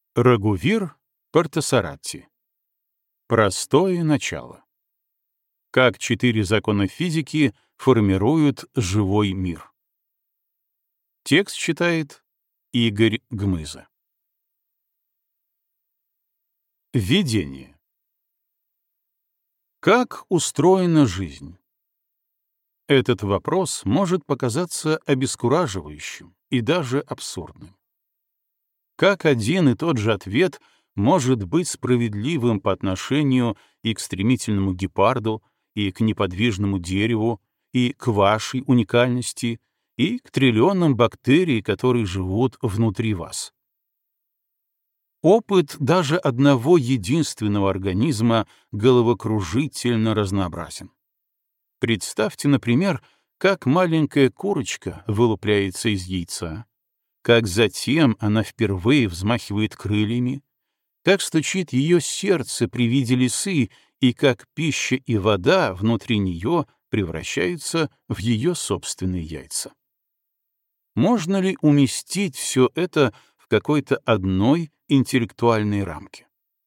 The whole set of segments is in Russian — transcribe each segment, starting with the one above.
Рагувир Партасаратти. Простое начало. Как 4 закона физики формируют живой мир. Текст читает Игорь Гмыза. Введение. Как устроена жизнь? Этот вопрос может показаться обескураживающим и даже абсурдным. Как один и тот же ответ может быть справедливым по отношению и к стремительному гепарду, и к неподвижному дереву, и к вашей уникальности, и к триллионам бактерий, которые живут внутри вас? Опыт даже одного единственного организма головокружительно разнообразен. Представьте, например, как маленькая курочка вылупляется из яйца, как затем она впервые взмахивает крыльями, как стучит ее сердце при виде лисы и как пища и вода внутри нее превращаются в ее собственные яйца. Можно ли уместить все это в какой-то одной интеллектуальной рамке?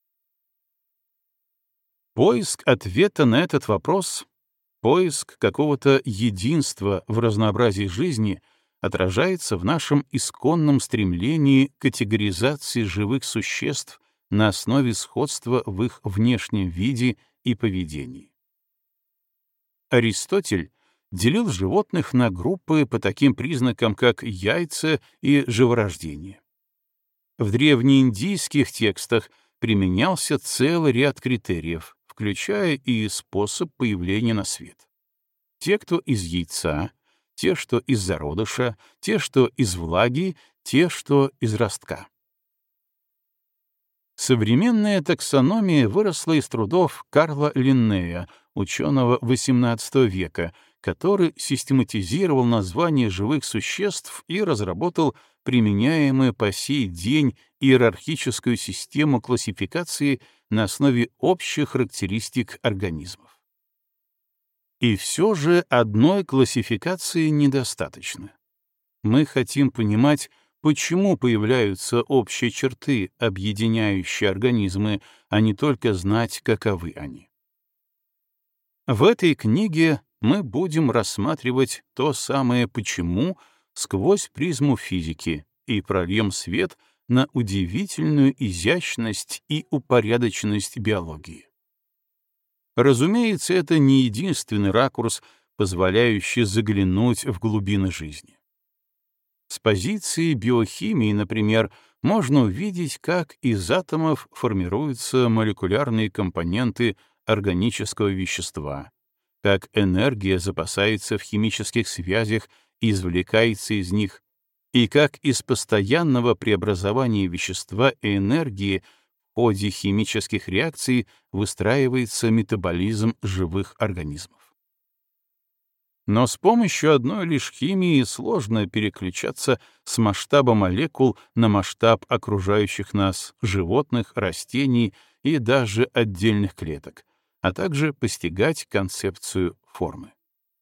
Поиск ответа на этот вопрос, поиск какого-то единства в разнообразии жизни отражается в нашем исконном стремлении к категоризации живых существ на основе сходства в их внешнем виде и поведении. Аристотель делил животных на группы по таким признакам, как яйца и живорождение. В древнеиндийских текстах применялся целый ряд критериев, включая и способ появления на свет. Те, кто из яйца, те, что из зародыша, те, что из влаги, те, что из ростка. Современная таксономия выросла из трудов Карла Линнея, ученого XVIII века, который систематизировал названия живых существ и разработал применяемую по сей день иерархическую систему классификации на основе общих характеристик организмов. И все же одной классификации недостаточно. Мы хотим понимать, почему появляются общие черты, объединяющие организмы, а не только знать, каковы они. В этой книге мы будем рассматривать то самое «почему» сквозь призму физики и прольем свет на удивительную изящность и упорядоченность биологии. Разумеется, это не единственный ракурс, позволяющий заглянуть в глубины жизни. С позиции биохимии, например, можно увидеть, как из атомов формируются молекулярные компоненты органического вещества, как энергия запасается в химических связях и извлекается из них, и как из постоянного преобразования вещества и энергии в ходе химических реакций выстраивается метаболизм живых организмов. Но с помощью одной лишь химии сложно переключаться с масштаба молекул на масштаб окружающих нас животных, растений и даже отдельных клеток, а также постигать концепцию формы.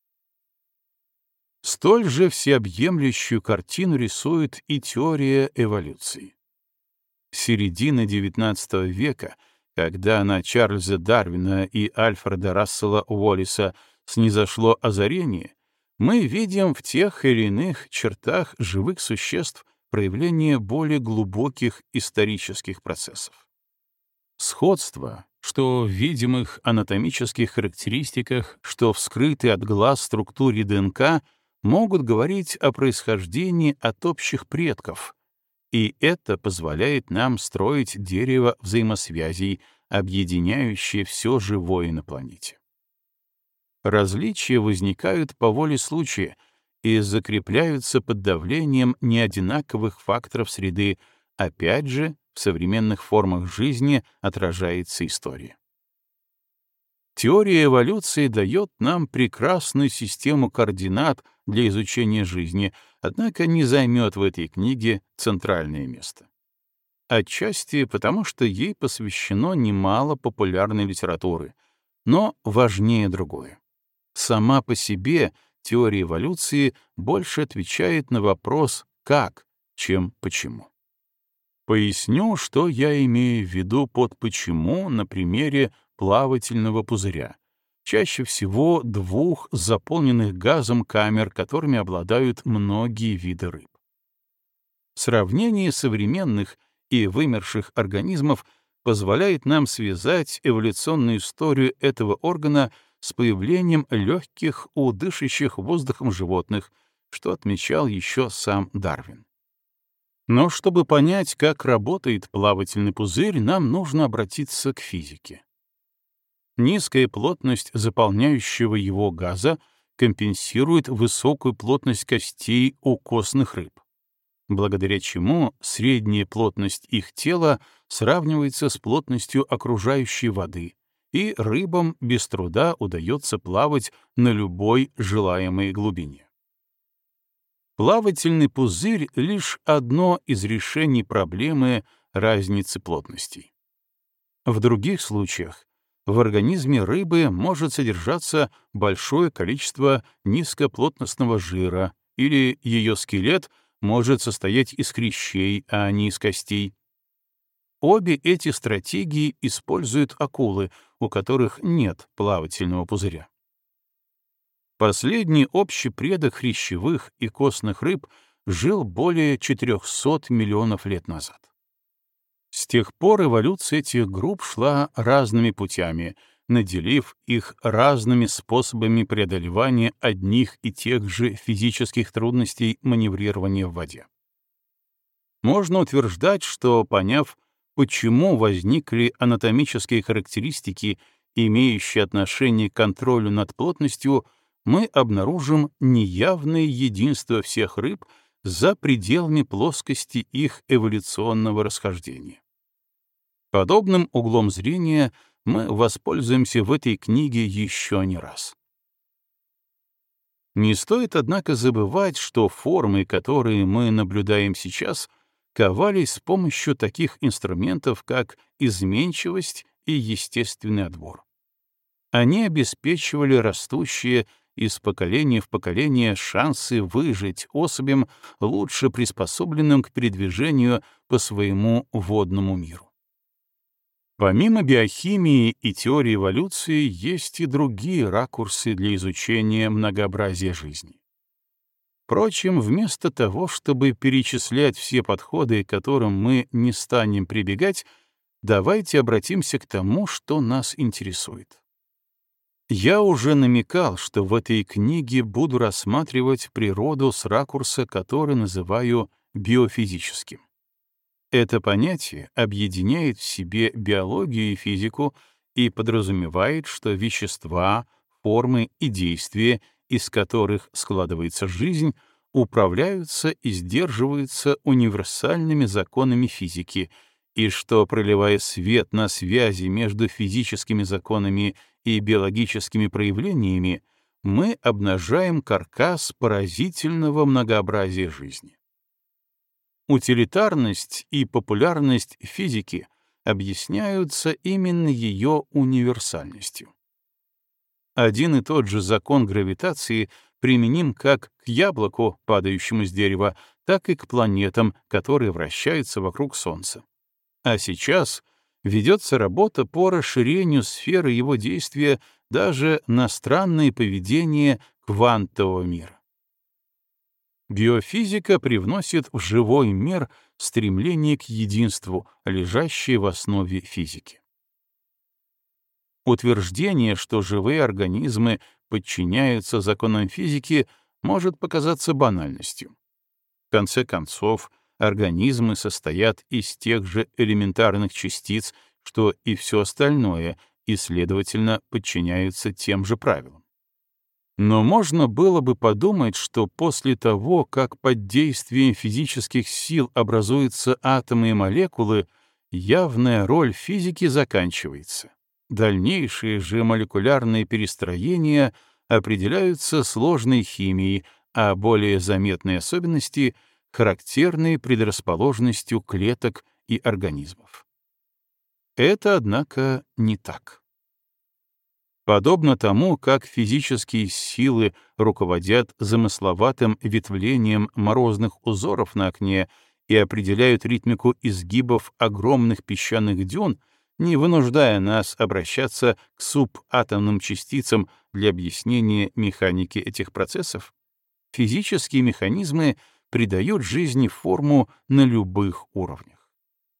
Столь же всеобъемлющую картину рисует и теория эволюции. С середины XIX века, когда на Чарльза Дарвина и Альфреда Рассела Уоллеса снизошло озарение, мы видим в тех или иных чертах живых существ проявление более глубоких исторических процессов. Сходство, что в видимых анатомических характеристиках, что в скрытой от глаз структуре ДНК, могут говорить о происхождении от общих предков, и это позволяет нам строить дерево взаимосвязей, объединяющее все живое на планете. Различия возникают по воле случая и закрепляются под давлением неодинаковых факторов среды, опять же, в современных формах жизни отражается история. Теория эволюции дает нам прекрасную систему координат для изучения жизни, однако не займет в этой книге центральное место. Отчасти потому, что ей посвящено немало популярной литературы, но важнее другое. Сама по себе теория эволюции больше отвечает на вопрос «как», чем «почему». Поясню, что я имею в виду под «почему» на примере плавательного пузыря, чаще всего двух заполненных газом камер, которыми обладают многие виды рыб. Сравнение современных и вымерших организмов позволяет нам связать эволюционную историю этого органа с появлением легких у дышащих воздухом животных, что отмечал еще сам Дарвин. Но чтобы понять, как работает плавательный пузырь, нам нужно обратиться к физике. Низкая плотность заполняющего его газа компенсирует высокую плотность костей у костных рыб, благодаря чему средняя плотность их тела сравнивается с плотностью окружающей воды, и рыбам без труда удается плавать на любой желаемой глубине. Плавательный пузырь — лишь одно из решений проблемы разницы плотностей. В других случаях в организме рыбы может содержаться большое количество низкоплотностного жира, или ее скелет может состоять из хрящей, а не из костей. Обе эти стратегии используют акулы, у которых нет плавательного пузыря. Последний общий предок хрящевых и костных рыб жил более 400 миллионов лет назад. С тех пор эволюция этих групп шла разными путями, наделив их разными способами преодолевания одних и тех же физических трудностей маневрирования в воде. Можно утверждать, что, поняв, почему возникли анатомические характеристики, имеющие отношение к контролю над плотностью, мы обнаружим неявное единство всех рыб за пределами плоскости их эволюционного расхождения. Подобным углом зрения мы воспользуемся в этой книге еще не раз. Не стоит, однако, забывать, что формы, которые мы наблюдаем сейчас, ковались с помощью таких инструментов, как изменчивость и естественный отбор. Они обеспечивали растущие из поколения в поколение шансы выжить особям, лучше приспособленным к передвижению по своему водному миру. Помимо биохимии и теории эволюции есть и другие ракурсы для изучения многообразия жизни. Впрочем, вместо того, чтобы перечислять все подходы, к которым мы не станем прибегать, давайте обратимся к тому, что нас интересует. Я уже намекал, что в этой книге буду рассматривать природу с ракурса, который называю биофизическим. Это понятие объединяет в себе биологию и физику и подразумевает, что вещества, формы и действия, из которых складывается жизнь, управляются и сдерживаются универсальными законами физики, и что, проливая свет на связи между физическими законами и биологическими проявлениями, мы обнажаем каркас поразительного многообразия жизни. Утилитарность и популярность физики объясняются именно ее универсальностью. Один и тот же закон гравитации применим как к яблоку, падающему с дерева, так и к планетам, которые вращаются вокруг Солнца. А сейчас ведется работа по расширению сферы его действия даже на странное поведение квантового мира. Биофизика привносит в живой мир стремление к единству, лежащее в основе физики. Утверждение, что живые организмы подчиняются законам физики, может показаться банальностью. В конце концов, организмы состоят из тех же элементарных частиц, что и все остальное, и, следовательно, подчиняются тем же правилам. Но можно было бы подумать, что после того, как под действием физических сил образуются атомы и молекулы, явная роль физики заканчивается. Дальнейшие же молекулярные перестроения определяются сложной химией, а более заметные особенности — характерной предрасположенностью клеток и организмов. Это, однако, не так. Подобно тому, как физические силы руководят замысловатым ветвлением морозных узоров на окне и определяют ритмику изгибов огромных песчаных дюн, не вынуждая нас обращаться к субатомным частицам для объяснения механики этих процессов, физические механизмы придают жизни форму на любых уровнях.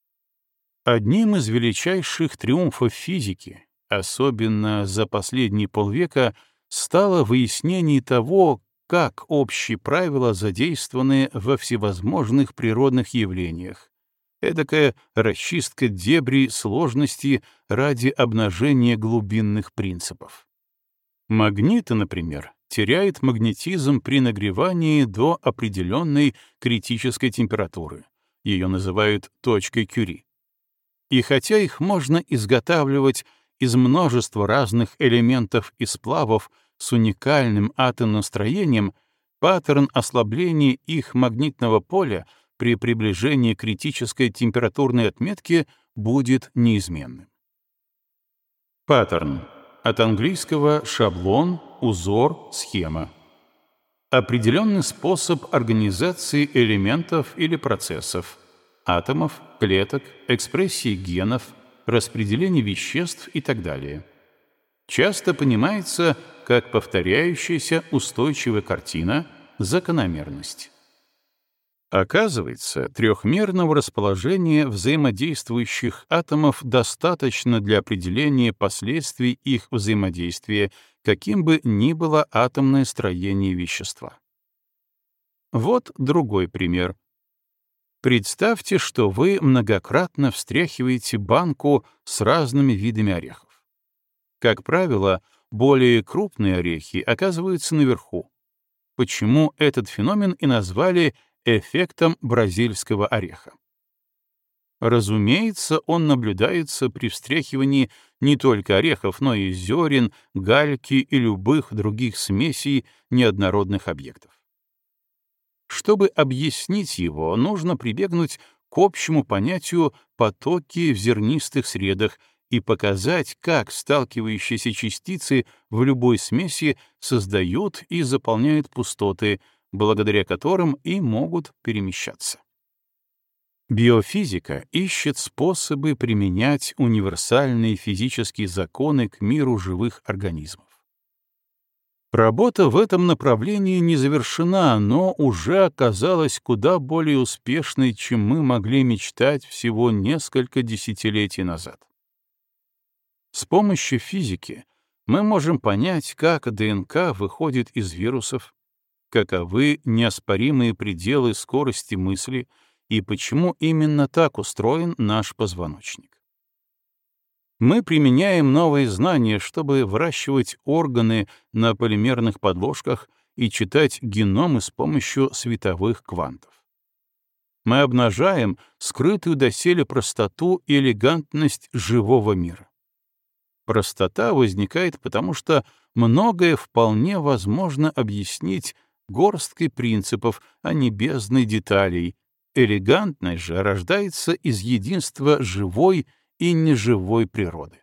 Одним из величайших триумфов физики, особенно за последние полвека, стало выяснение того, как общие правила задействованы во всевозможных природных явлениях, эдакая расчистка дебрей сложности ради обнажения глубинных принципов. Магниты, например, теряют магнетизм при нагревании до определенной критической температуры. Ее называют точкой Кюри. И хотя их можно изготавливать из множества разных элементов и сплавов с уникальным атомным строением, паттерн ослабления их магнитного поля при приближении критической температурной отметки будет неизменным. Паттерн. От английского шаблон, узор, схема. Определенный способ организации элементов или процессов, атомов, клеток, экспрессии генов, распределения веществ и так далее. Часто понимается как повторяющаяся устойчивая картина, закономерность. Оказывается, трехмерного расположения взаимодействующих атомов достаточно для определения последствий их взаимодействия, каким бы ни было атомное строение вещества. Вот другой пример. Представьте, что вы многократно встряхиваете банку с разными видами орехов. Как правило, более крупные орехи оказываются наверху. Почему этот феномен и назвали эффектом бразильского ореха? Разумеется, он наблюдается при встряхивании не только орехов, но и зерен, гальки и любых других смесей неоднородных объектов. Чтобы объяснить его, нужно прибегнуть к общему понятию потоки в зернистых средах и показать, как сталкивающиеся частицы в любой смеси создают и заполняют пустоты, благодаря которым и могут перемещаться. Биофизика ищет способы применять универсальные физические законы к миру живых организмов. Работа в этом направлении не завершена, но уже оказалась куда более успешной, чем мы могли мечтать всего несколько десятилетий назад. С помощью физики мы можем понять, как ДНК выходит из вирусов, каковы неоспоримые пределы скорости мысли и почему именно так устроен наш позвоночник. Мы применяем новые знания, чтобы выращивать органы на полимерных подложках и читать геномы с помощью световых квантов. Мы обнажаем скрытую доселе простоту и элегантность живого мира. Простота возникает потому, что многое вполне возможно объяснить горсткой принципов, а не бездной деталей. Элегантность же рождается из единства живой и неживой природы.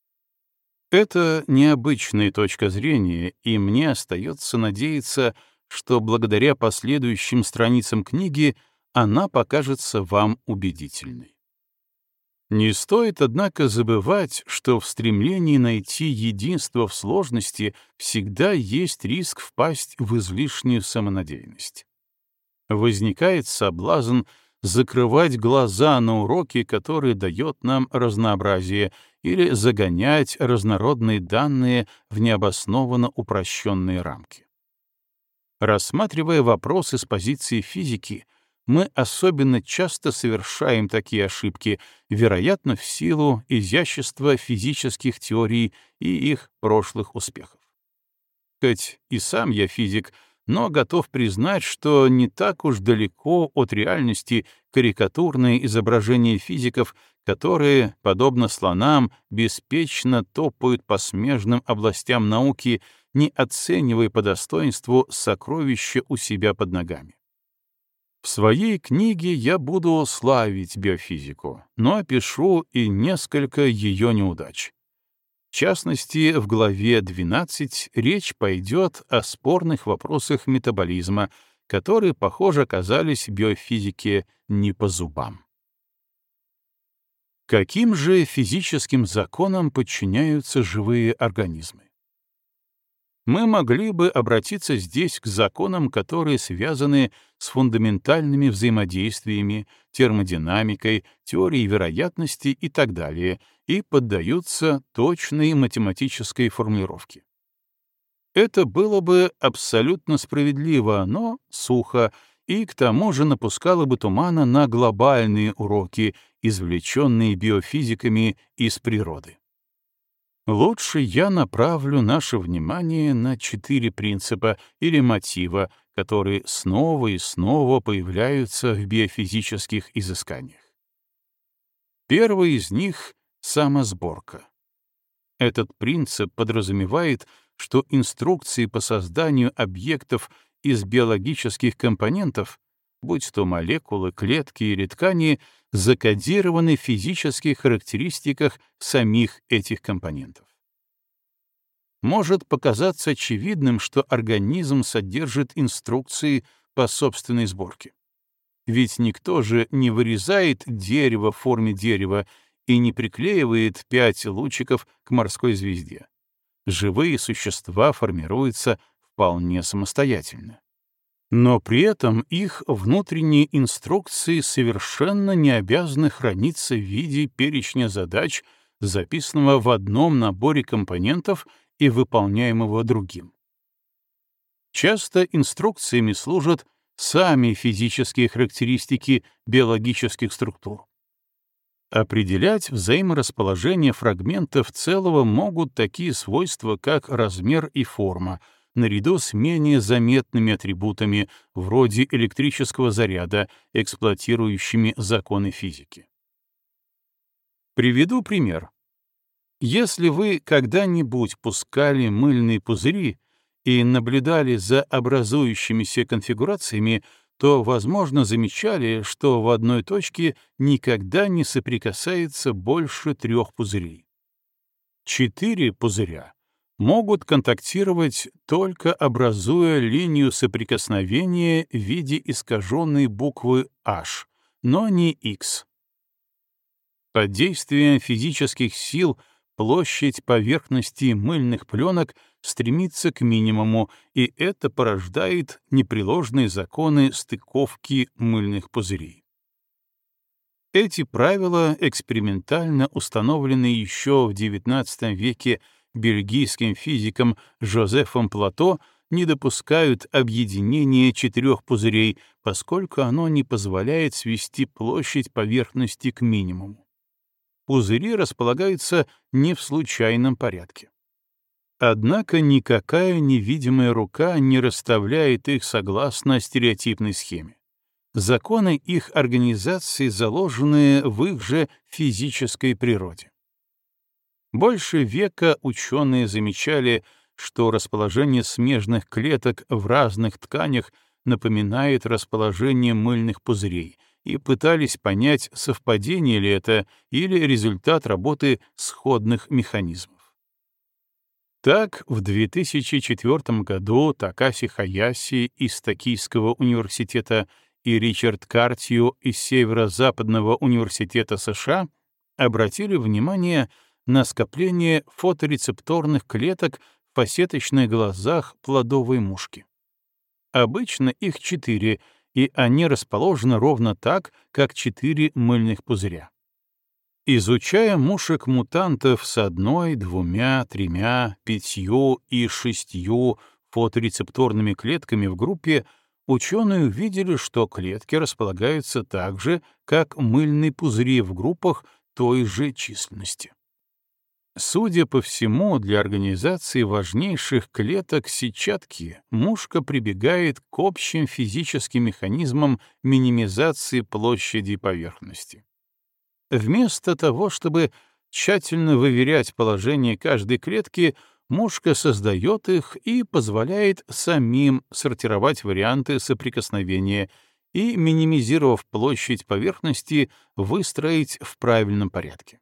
Это необычная точка зрения, и мне остается надеяться, что благодаря последующим страницам книги она покажется вам убедительной. Не стоит, однако, забывать, что в стремлении найти единство в сложности всегда есть риск впасть в излишнюю самонадеянность. Возникает соблазн закрывать глаза на уроки, которые дает нам разнообразие, или загонять разнородные данные в необоснованно упрощенные рамки. Рассматривая вопросы с позиции физики, мы особенно часто совершаем такие ошибки, вероятно, в силу изящества физических теорий и их прошлых успехов. Хоть и сам я физик, но готов признать, что не так уж далеко от реальности карикатурные изображения физиков, которые, подобно слонам, беспечно топают по смежным областям науки, не оценивая по достоинству сокровища у себя под ногами. В своей книге я буду славить биофизику, но опишу и несколько ее неудач. В частности, в главе 12 речь пойдет о спорных вопросах метаболизма, которые, похоже, оказались биофизике не по зубам. Каким же физическим законам подчиняются живые организмы? Мы могли бы обратиться здесь к законам, которые связаны с фундаментальными взаимодействиями, термодинамикой, теорией вероятности и так далее, и поддаются точной математической формулировке. Это было бы абсолютно справедливо, но сухо, и к тому же напускало бы тумана на глобальные уроки, извлеченные биофизиками из природы. Лучше я направлю наше внимание на 4 принципа или мотива, которые снова и снова появляются в биофизических изысканиях. Первый из них — самосборка. Этот принцип подразумевает, что инструкции по созданию объектов из биологических компонентов, будь то молекулы, клетки или ткани, закодированы в физических характеристиках самих этих компонентов. Может показаться очевидным, что организм содержит инструкции по собственной сборке. Ведь никто же не вырезает дерево в форме дерева и не приклеивает 5 лучиков к морской звезде. Живые существа формируются вполне самостоятельно. Но при этом их внутренние инструкции совершенно не обязаны храниться в виде перечня задач, записанного в одном наборе компонентов и выполняемого другим. Часто инструкциями служат сами физические характеристики биологических структур. Определять взаиморасположение фрагментов целого могут такие свойства, как размер и форма, наряду с менее заметными атрибутами, вроде электрического заряда, эксплуатирующими законы физики. Приведу пример. Если вы когда-нибудь пускали мыльные пузыри и наблюдали за образующимися конфигурациями, то, возможно, замечали, что в одной точке никогда не соприкасается больше 3 пузырей. 4 пузыря могут контактировать, только образуя линию соприкосновения в виде искаженной буквы H, но не X. Под действием физических сил площадь поверхности мыльных пленок стремится к минимуму, и это порождает непреложные законы стыковки мыльных пузырей. Эти правила экспериментально установлены еще в XIX веке бельгийским физиком Жозефом Плато, не допускают объединения 4 пузырей, поскольку оно не позволяет свести площадь поверхности к минимуму. Пузыри располагаются не в случайном порядке. Однако никакая невидимая рука не расставляет их согласно стереотипной схеме. Законы их организации заложены в их же физической природе. Больше века ученые замечали, что расположение смежных клеток в разных тканях напоминает расположение мыльных пузырей, и пытались понять, совпадение ли это или результат работы сходных механизмов. Так, в 2004 году Такаси Хаяси из Токийского университета и Ричард Картью из Северо-Западного университета США обратили внимание на скопление фоторецепторных клеток в фасеточных глазах плодовой мушки. Обычно их 4, и они расположены ровно так, как 4 мыльных пузыря. Изучая мушек-мутантов с 1, 2, 3, 5 и 6 фоторецепторными клетками в группе, ученые увидели, что клетки располагаются так же, как мыльные пузыри в группах той же численности. Судя по всему, для организации важнейших клеток сетчатки мушка прибегает к общим физическим механизмам минимизации площади поверхности. Вместо того, чтобы тщательно выверять положение каждой клетки, мушка создает их и позволяет самим сортировать варианты соприкосновения и, минимизировав площадь поверхности, выстроить в правильном порядке.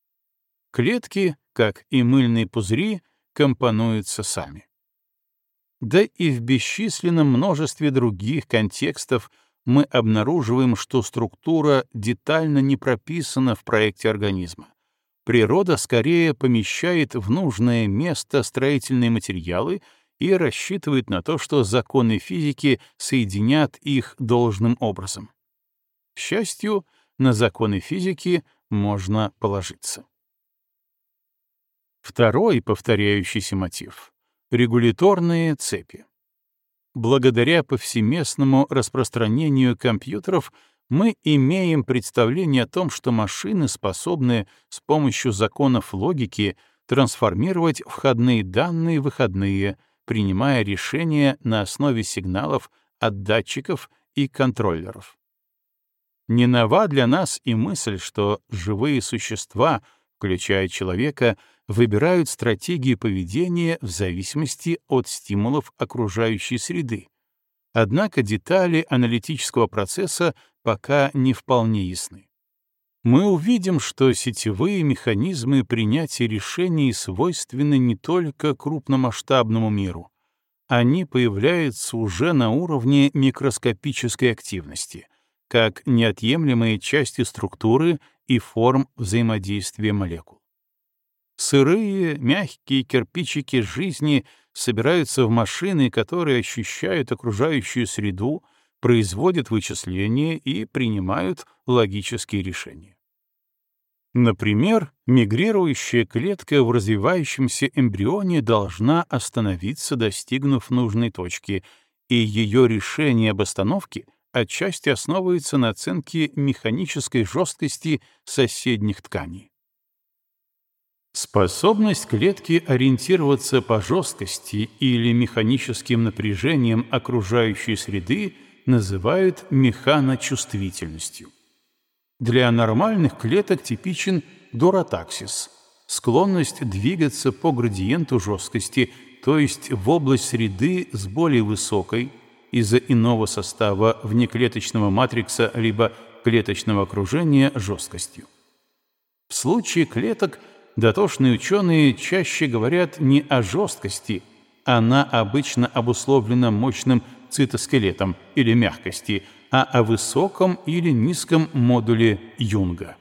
Клетки, как и мыльные пузыри, компонуются сами. Да и в бесчисленном множестве других контекстов мы обнаруживаем, что структура детально не прописана в проекте организма. Природа скорее помещает в нужное место строительные материалы и рассчитывает на то, что законы физики соединят их должным образом. К счастью, на законы физики можно положиться. Второй повторяющийся мотив — регуляторные цепи. Благодаря повсеместному распространению компьютеров мы имеем представление о том, что машины способны с помощью законов логики трансформировать входные данные в выходные, принимая решения на основе сигналов от датчиков и контроллеров. Не нова для нас и мысль, что живые существа, включая человека, выбирают стратегии поведения в зависимости от стимулов окружающей среды. Однако детали аналитического процесса пока не вполне ясны. Мы увидим, что сетевые механизмы принятия решений свойственны не только крупномасштабному миру. Они появляются уже на уровне микроскопической активности, как неотъемлемые части структуры и форм взаимодействия молекул. Сырые, мягкие кирпичики жизни собираются в машины, которые ощущают окружающую среду, производят вычисления и принимают логические решения. Например, мигрирующая клетка в развивающемся эмбрионе должна остановиться, достигнув нужной точки, и ее решение об остановке отчасти основывается на оценке механической жесткости соседних тканей. Способность клетки ориентироваться по жесткости или механическим напряжениям окружающей среды называют механочувствительностью. Для нормальных клеток типичен дуротаксис — склонность двигаться по градиенту жесткости, то есть в область среды с более высокой, из-за иного состава внеклеточного матрикса либо клеточного окружения, жесткостью. В случае клеток дотошные ученые чаще говорят не о жесткости, она обычно обусловлена мощным цитоскелетом или мягкости, а о высоком или низком модуле Юнга.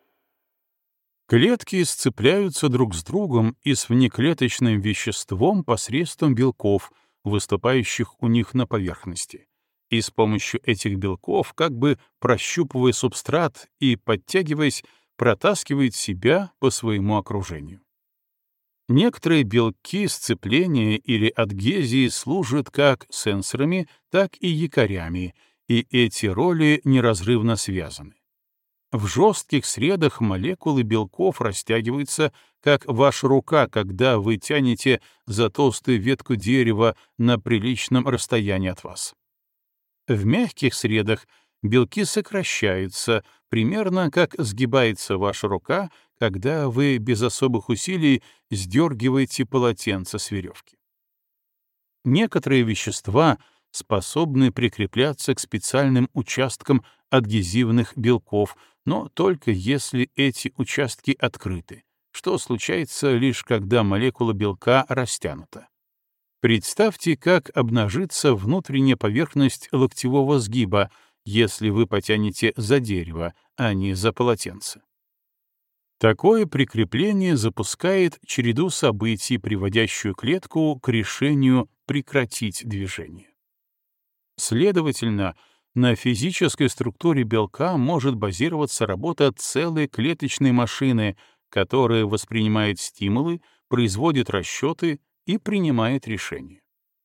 Клетки сцепляются друг с другом и с внеклеточным веществом посредством белков, выступающих у них на поверхности, и с помощью этих белков, как бы прощупывая субстрат и подтягиваясь, протаскивает себя по своему окружению. Некоторые белки сцепления или адгезии служат как сенсорами, так и якорями, и эти роли неразрывно связаны. В жестких средах молекулы белков растягиваются, как ваша рука, когда вы тянете за толстую ветку дерева на приличном расстоянии от вас. В мягких средах белки сокращаются, примерно как сгибается ваша рука, когда вы без особых усилий сдергиваете полотенце с веревки. Некоторые вещества способны прикрепляться к специальным участкам адгезивных белков, но только если эти участки открыты, что случается лишь когда молекула белка растянута. Представьте, как обнажится внутренняя поверхность локтевого сгиба, если вы потянете за дерево, а не за полотенце. Такое прикрепление запускает череду событий, приводящую клетку к решению прекратить движение. Следовательно, на физической структуре белка может базироваться работа целой клеточной машины, которая воспринимает стимулы, производит расчеты и принимает решения.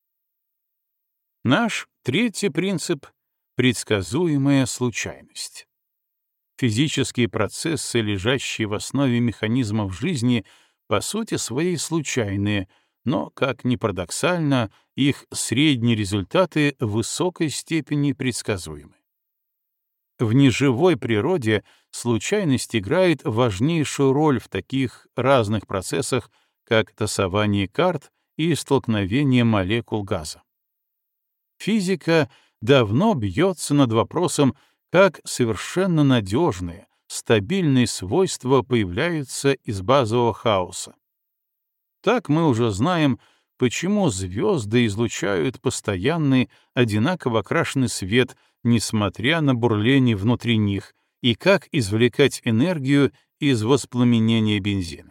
Наш третий принцип — предсказуемая случайность. Физические процессы, лежащие в основе механизмов жизни, по сути своей случайные, но, как ни парадоксально, их средние результаты в высокой степени предсказуемы. В неживой природе случайность играет важнейшую роль в таких разных процессах, как тасование карт и столкновение молекул газа. Физика давно бьется над вопросом, как совершенно надежные, стабильные свойства появляются из базового хаоса. Так мы уже знаем, почему звезды излучают постоянный, одинаково окрашенный свет, несмотря на бурление внутри них, и как извлекать энергию из воспламенения бензина.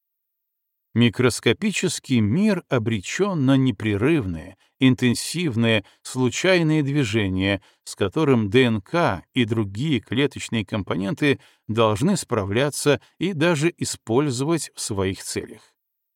Микроскопический мир обречен на непрерывное, интенсивное, случайное движение, с которым ДНК и другие клеточные компоненты должны справляться и даже использовать в своих целях.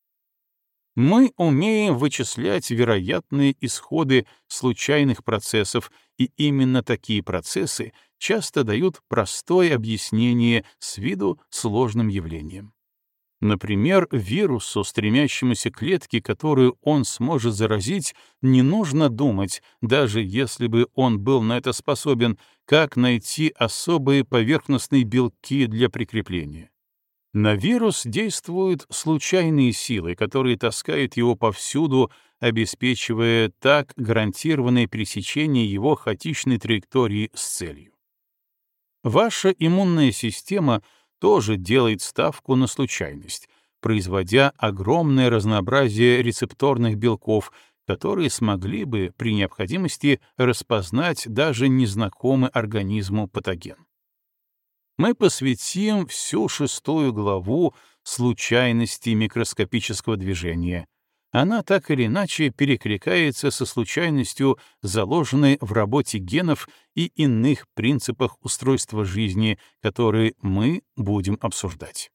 Мы умеем вычислять вероятные исходы случайных процессов, и именно такие процессы часто дают простое объяснение с виду сложным явлениям. Например, вирусу, стремящемуся к клетке, которую он сможет заразить, не нужно думать, даже если бы он был на это способен, как найти особые поверхностные белки для прикрепления. На вирус действуют случайные силы, которые таскают его повсюду, обеспечивая так гарантированное пересечение его хаотичной траектории с целью. Ваша иммунная система тоже делает ставку на случайность, производя огромное разнообразие рецепторных белков, которые смогли бы при необходимости распознать даже незнакомый организму патоген. Мы посвятим всю 6 главу случайности микроскопического движения. Она так или иначе перекликается со случайностью, заложенной в работе генов и иных принципах устройства жизни, которые мы будем обсуждать.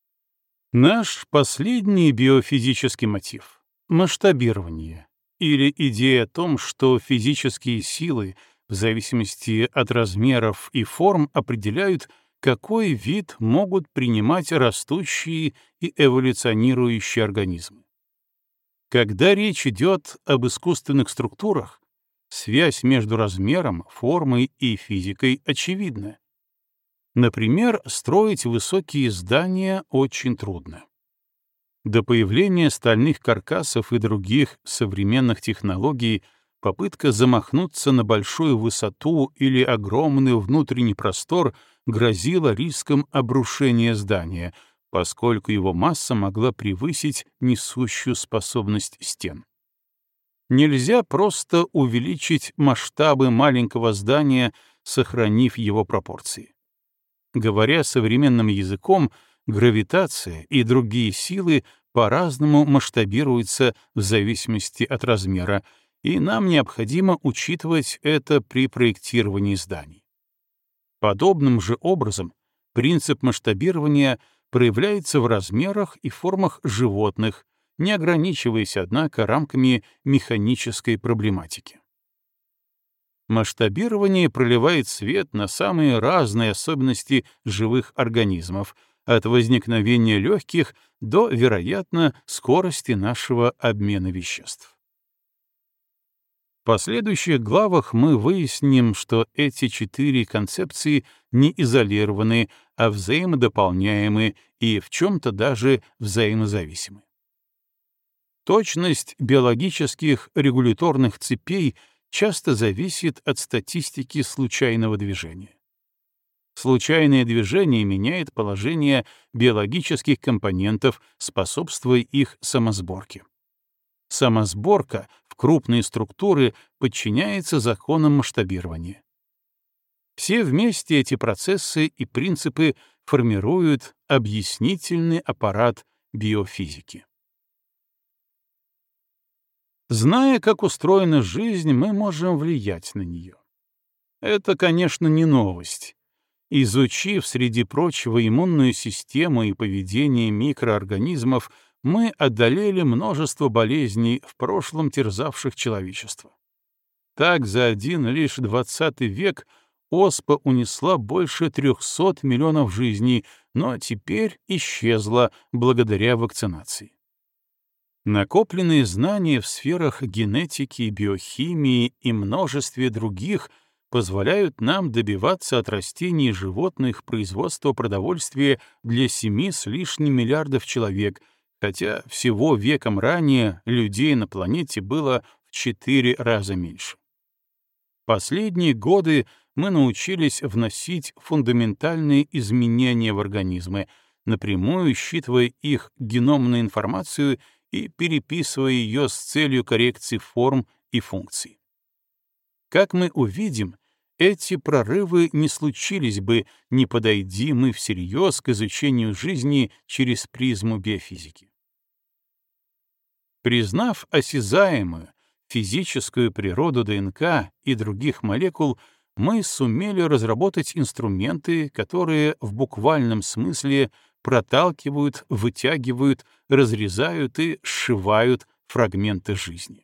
Наш последний биофизический мотив — масштабирование, или идея о том, что физические силы в зависимости от размеров и форм определяют, какой вид могут принимать растущие и эволюционирующие организмы. Когда речь идет об искусственных структурах, связь между размером, формой и физикой очевидна. Например, строить высокие здания очень трудно. До появления стальных каркасов и других современных технологий попытка замахнуться на большую высоту или огромный внутренний простор грозила риском обрушения здания, поскольку его масса могла превысить несущую способность стен. Нельзя просто увеличить масштабы маленького здания, сохранив его пропорции. Говоря современным языком, гравитация и другие силы по-разному масштабируются в зависимости от размера, и нам необходимо учитывать это при проектировании зданий. Подобным же образом принцип масштабирования проявляется в размерах и формах животных, не ограничиваясь, однако, рамками механической проблематики. Масштабирование проливает свет на самые разные особенности живых организмов, от возникновения легких до, вероятно, скорости нашего обмена веществ. В последующих главах мы выясним, что эти 4 концепции не изолированы, а взаимодополняемы и в чем-то даже взаимозависимы. Точность биологических регуляторных цепей часто зависит от статистики случайного движения. Случайное движение меняет положение биологических компонентов, способствуя их самосборке. Самосборка в крупные структуры подчиняется законам масштабирования. Все вместе эти процессы и принципы формируют объяснительный аппарат биофизики. Зная, как устроена жизнь, мы можем влиять на нее. Это, конечно, не новость. Изучив, среди прочего, иммунную систему и поведение микроорганизмов, мы одолели множество болезней, в прошлом терзавших человечество. Так, за один лишь 20 век оспа унесла больше 300 миллионов жизней, но теперь исчезла благодаря вакцинации. Накопленные знания в сферах генетики, биохимии и множестве других позволяют нам добиваться от растений и животных производства продовольствия для 7 с лишним миллиардов человек, хотя всего веком ранее людей на планете было в 4 раза меньше. Последние годы мы научились вносить фундаментальные изменения в организмы, напрямую считывая их геномную информацию и переписывая ее с целью коррекции форм и функций. Как мы увидим, эти прорывы не случились бы, не подойди мы всерьез к изучению жизни через призму биофизики. Признав осязаемую физическую природу ДНК и других молекул, мы сумели разработать инструменты, которые в буквальном смысле проталкивают, вытягивают, разрезают и сшивают фрагменты жизни.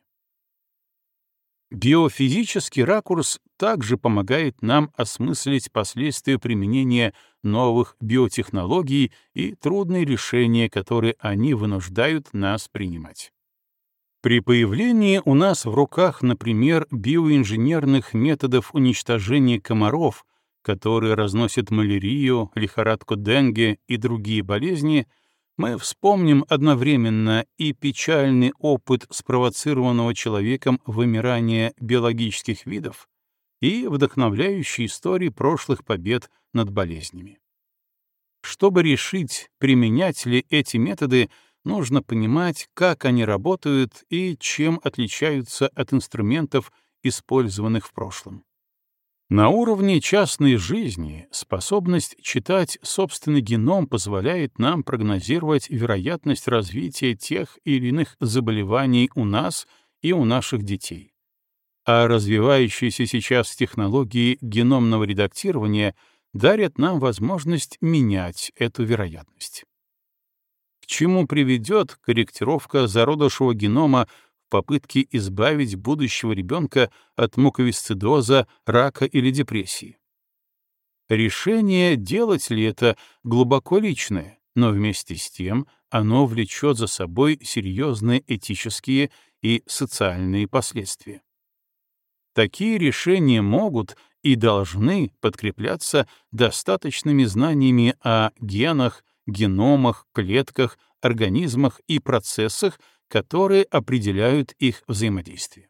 Биофизический ракурс также помогает нам осмыслить последствия применения новых биотехнологий и трудные решения, которые они вынуждают нас принимать. При появлении у нас в руках, например, биоинженерных методов уничтожения комаров, которые разносят малярию, лихорадку Денге и другие болезни, мы вспомним одновременно и печальный опыт спровоцированного человеком вымирания биологических видов, и вдохновляющие истории прошлых побед над болезнями. Чтобы решить, применять ли эти методы, нужно понимать, как они работают и чем отличаются от инструментов, использованных в прошлом. На уровне частной жизни способность читать собственный геном позволяет нам прогнозировать вероятность развития тех или иных заболеваний у нас и у наших детей. А развивающиеся сейчас технологии геномного редактирования дарят нам возможность менять эту вероятность. К чему приведет корректировка зародышевого генома в попытке избавить будущего ребенка от муковисцидоза, рака или депрессии? Решение, делать ли это, глубоко личное, но вместе с тем оно влечет за собой серьезные этические и социальные последствия. Такие решения могут и должны подкрепляться достаточными знаниями о генах, геномах, клетках, организмах и процессах, которые определяют их взаимодействие.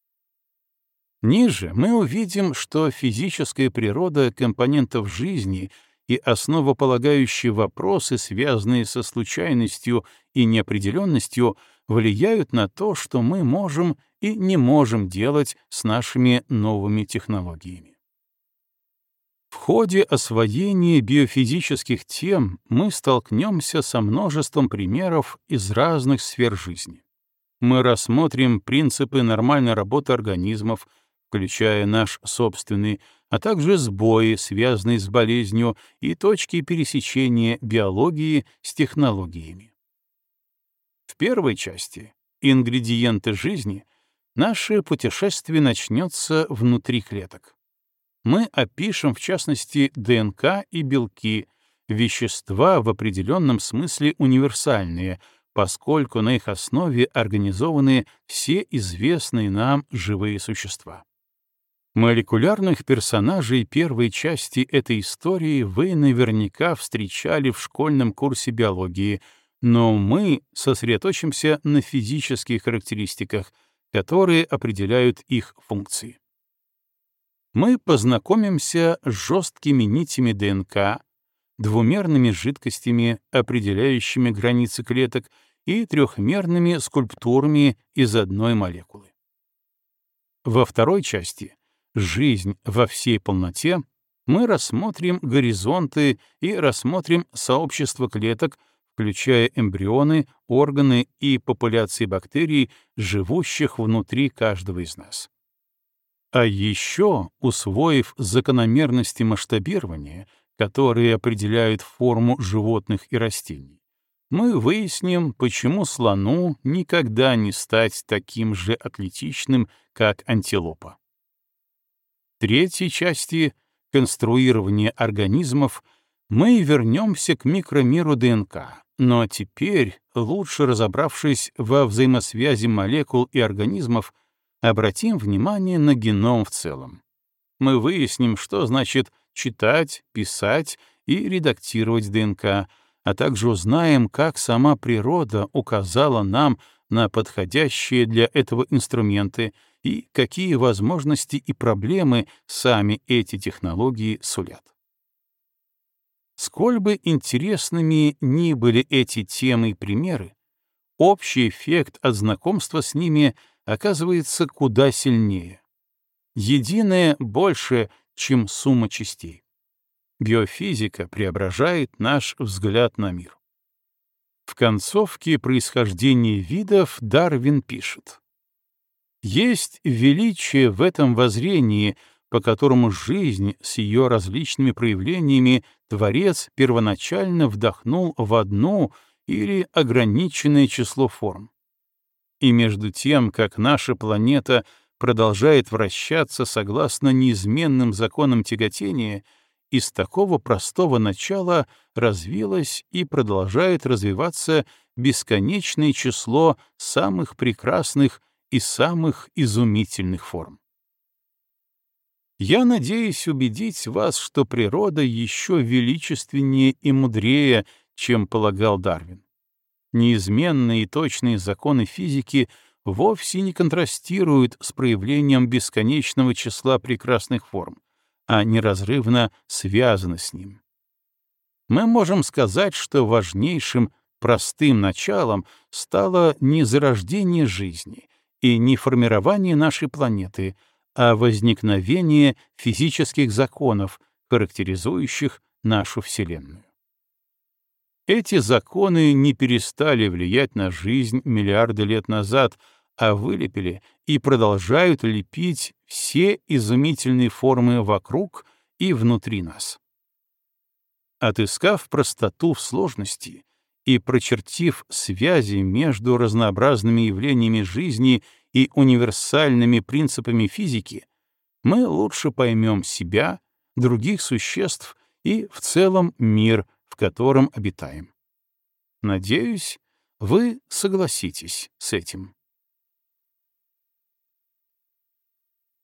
Ниже мы увидим, что физическая природа компонентов жизни и основополагающие вопросы, связанные со случайностью и неопределенностью, влияют на то, что мы можем и не можем делать с нашими новыми технологиями. В ходе освоения биофизических тем мы столкнемся со множеством примеров из разных сфер жизни. Мы рассмотрим принципы нормальной работы организмов, включая наш собственный, а также сбои, связанные с болезнью, и точки пересечения биологии с технологиями. В первой части «Ингредиенты жизни» наше путешествие начнется внутри клеток. Мы опишем, в частности, ДНК и белки, вещества в определенном смысле универсальные, поскольку на их основе организованы все известные нам живые существа. Молекулярных персонажей первой части этой истории вы наверняка встречали в школьном курсе биологии, но мы сосредоточимся на физических характеристиках, которые определяют их функции. Мы познакомимся с жесткими нитями ДНК, двумерными жидкостями, определяющими границы клеток, и трехмерными скульптурами из одной молекулы. Во второй части «Жизнь во всей полноте» мы рассмотрим горизонты и рассмотрим сообщество клеток, включая эмбрионы, органы и популяции бактерий, живущих внутри каждого из нас. А еще, усвоив закономерности масштабирования, которые определяют форму животных и растений, мы выясним, почему слону никогда не стать таким же атлетичным, как антилопа. В третьей части конструирования организмов мы вернемся к микромиру ДНК, но теперь, лучше разобравшись во взаимосвязи молекул и организмов, обратим внимание на геном в целом. Мы выясним, что значит читать, писать и редактировать ДНК, а также узнаем, как сама природа указала нам на подходящие для этого инструменты и какие возможности и проблемы сами эти технологии сулят. Сколь бы интересными ни были эти темы и примеры, общий эффект от знакомства с ними оказывается куда сильнее. Единое больше, чем сумма частей. Биофизика преображает наш взгляд на мир. В концовке «Происхождения видов» Дарвин пишет: «Есть величие в этом воззрении, по которому жизнь с ее различными проявлениями Творец первоначально вдохнул в одну или ограниченное число форм. И между тем, как наша планета продолжает вращаться согласно неизменным законам тяготения, из такого простого начала развилось и продолжает развиваться бесконечное число самых прекрасных и самых изумительных форм. Я надеюсь убедить вас, что природа еще величественнее и мудрее, чем полагал Дарвин. Неизменные и точные законы физики вовсе не контрастируют с проявлением бесконечного числа прекрасных форм, а неразрывно связаны с ним. Мы можем сказать, что важнейшим простым началом стало не зарождение жизни и не формирование нашей планеты, а возникновение физических законов, характеризующих нашу Вселенную. Эти законы не перестали влиять на жизнь миллиарды лет назад, а вылепили и продолжают лепить все изумительные формы вокруг и внутри нас. Отыскав простоту в сложности и прочертив связи между разнообразными явлениями жизни и универсальными принципами физики, мы лучше поймем себя, других существ и в целом мир, в котором обитаем. Надеюсь, вы согласитесь с этим.